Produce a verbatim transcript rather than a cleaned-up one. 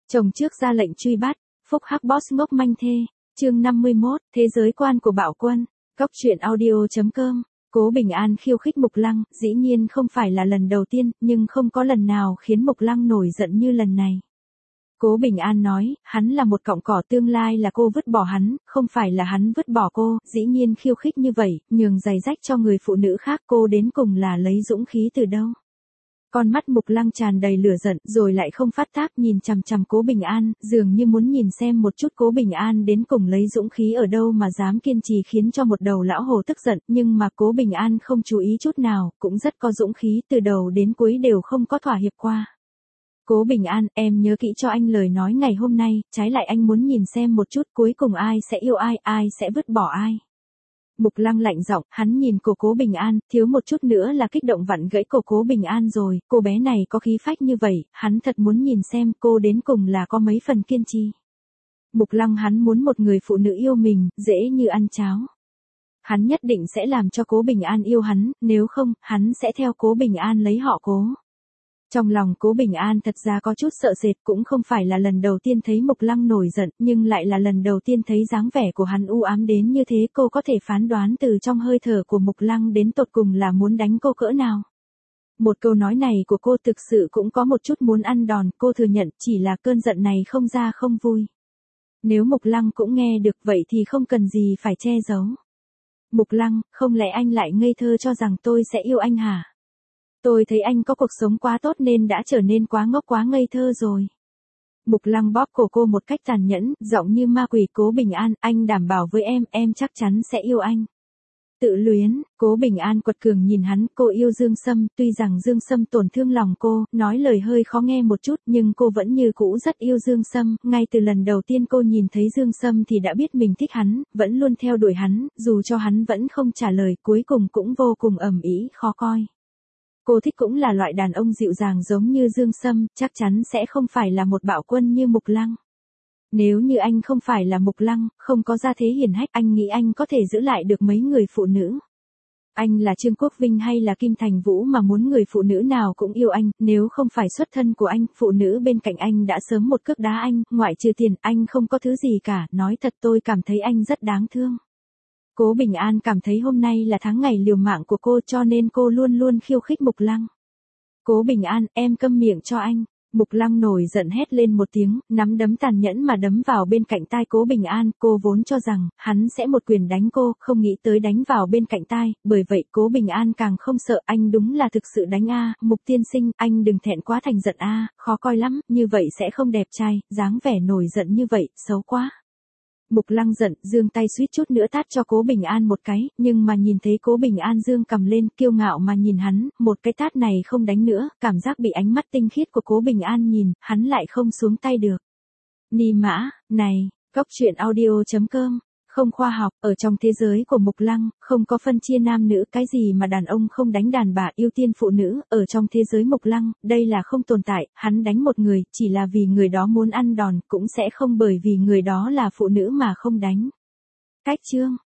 Chồng trước ra lệnh truy bắt, phúc hắc boss ngốc manh thê, chương năm mươi mốt, thế giới quan của Bạo Quân, Cóc truyện audio chấm com. Cố Bình An khiêu khích Mục Lăng, dĩ nhiên không phải là lần đầu tiên, nhưng không có lần nào khiến Mục Lăng nổi giận như lần này. Cố Bình An nói, hắn là một cọng cỏ, tương lai là cô vứt bỏ hắn, không phải là hắn vứt bỏ cô, dĩ nhiên khiêu khích như vậy, nhường giày rách cho người phụ nữ khác, cô đến cùng là lấy dũng khí từ đâu. Con mắt Mục Lăng tràn đầy lửa giận, rồi lại không phát tác, nhìn chằm chằm Cố Bình An, dường như muốn nhìn xem một chút Cố Bình An đến cùng lấy dũng khí ở đâu mà dám kiên trì khiến cho một đầu lão hồ tức giận, nhưng mà Cố Bình An không chú ý chút nào, cũng rất có dũng khí, từ đầu đến cuối đều không có thỏa hiệp qua. Cố Bình An, em nhớ kỹ cho anh lời nói ngày hôm nay, trái lại anh muốn nhìn xem một chút cuối cùng ai sẽ yêu ai, ai sẽ vứt bỏ ai. Mục Lăng lạnh giọng, hắn nhìn cô Cố Bình An, thiếu một chút nữa là kích động vặn gãy cô Cố Bình An rồi, cô bé này có khí phách như vậy, hắn thật muốn nhìn xem cô đến cùng là có mấy phần kiên trì. Mục Lăng hắn muốn một người phụ nữ yêu mình, dễ như ăn cháo. Hắn nhất định sẽ làm cho Cố Bình An yêu hắn, nếu không, hắn sẽ theo Cố Bình An lấy họ Cố. Trong lòng Cố Bình An thật ra có chút sợ sệt, cũng không phải là lần đầu tiên thấy Mục Lăng nổi giận, nhưng lại là lần đầu tiên thấy dáng vẻ của hắn u ám đến như thế, cô có thể phán đoán từ trong hơi thở của Mục Lăng đến tột cùng là muốn đánh cô cỡ nào. Một câu nói này của cô thực sự cũng có một chút muốn ăn đòn, cô thừa nhận chỉ là cơn giận này không ra không vui. Nếu Mục Lăng cũng nghe được vậy thì không cần gì phải che giấu. Mục Lăng, không lẽ anh lại ngây thơ cho rằng tôi sẽ yêu anh hả? Tôi thấy anh có cuộc sống quá tốt nên đã trở nên quá ngốc quá ngây thơ rồi. Mục Lăng bóp cổ cô một cách tàn nhẫn, giọng như ma quỷ. Cố Bình An, anh đảm bảo với em, em chắc chắn sẽ yêu anh. Tự luyến, Cố Bình An quật cường nhìn hắn, cô yêu Dương Sâm, tuy rằng Dương Sâm tổn thương lòng cô, nói lời hơi khó nghe một chút, nhưng cô vẫn như cũ rất yêu Dương Sâm, ngay từ lần đầu tiên cô nhìn thấy Dương Sâm thì đã biết mình thích hắn, vẫn luôn theo đuổi hắn, dù cho hắn vẫn không trả lời, cuối cùng cũng vô cùng ầm ĩ, khó coi. Cô thích cũng là loại đàn ông dịu dàng giống như Dương Sâm, chắc chắn sẽ không phải là một bạo quân như Mục Lăng. Nếu như anh không phải là Mục Lăng, không có gia thế hiển hách, anh nghĩ anh có thể giữ lại được mấy người phụ nữ. Anh là Trương Quốc Vinh hay là Kim Thành Vũ mà muốn người phụ nữ nào cũng yêu anh, nếu không phải xuất thân của anh, phụ nữ bên cạnh anh đã sớm một cước đá anh, ngoại trừ tiền, anh không có thứ gì cả, nói thật tôi cảm thấy anh rất đáng thương. Cố Bình An cảm thấy hôm nay là tháng ngày liều mạng của cô cho nên cô luôn luôn khiêu khích Mục Lăng. Cố Bình An, em câm miệng cho anh. Mục Lăng nổi giận hét lên một tiếng, nắm đấm tàn nhẫn mà đấm vào bên cạnh tai Cố Bình An, cô vốn cho rằng, hắn sẽ một quyền đánh cô, không nghĩ tới đánh vào bên cạnh tai, bởi vậy Cố Bình An càng không sợ, anh đúng là thực sự đánh a, Mục tiên sinh, anh đừng thẹn quá thành giận a, khó coi lắm, như vậy sẽ không đẹp trai, dáng vẻ nổi giận như vậy, xấu quá. Mục Lăng giận, giương tay suýt chút nữa tát cho Cố Bình An một cái, nhưng mà nhìn thấy Cố Bình An giương cầm lên, kiêu ngạo mà nhìn hắn, một cái tát này không đánh nữa, cảm giác bị ánh mắt tinh khiết của Cố Bình An nhìn, hắn lại không xuống tay được. Ni mã, này, Cóc truyện audio chấm com, không khoa học, ở trong thế giới của Mục Lăng, không có phân chia nam nữ, cái gì mà đàn ông không đánh đàn bà, ưu tiên phụ nữ, ở trong thế giới Mục Lăng, đây là không tồn tại, hắn đánh một người, chỉ là vì người đó muốn ăn đòn, cũng sẽ không bởi vì người đó là phụ nữ mà không đánh. Cách chương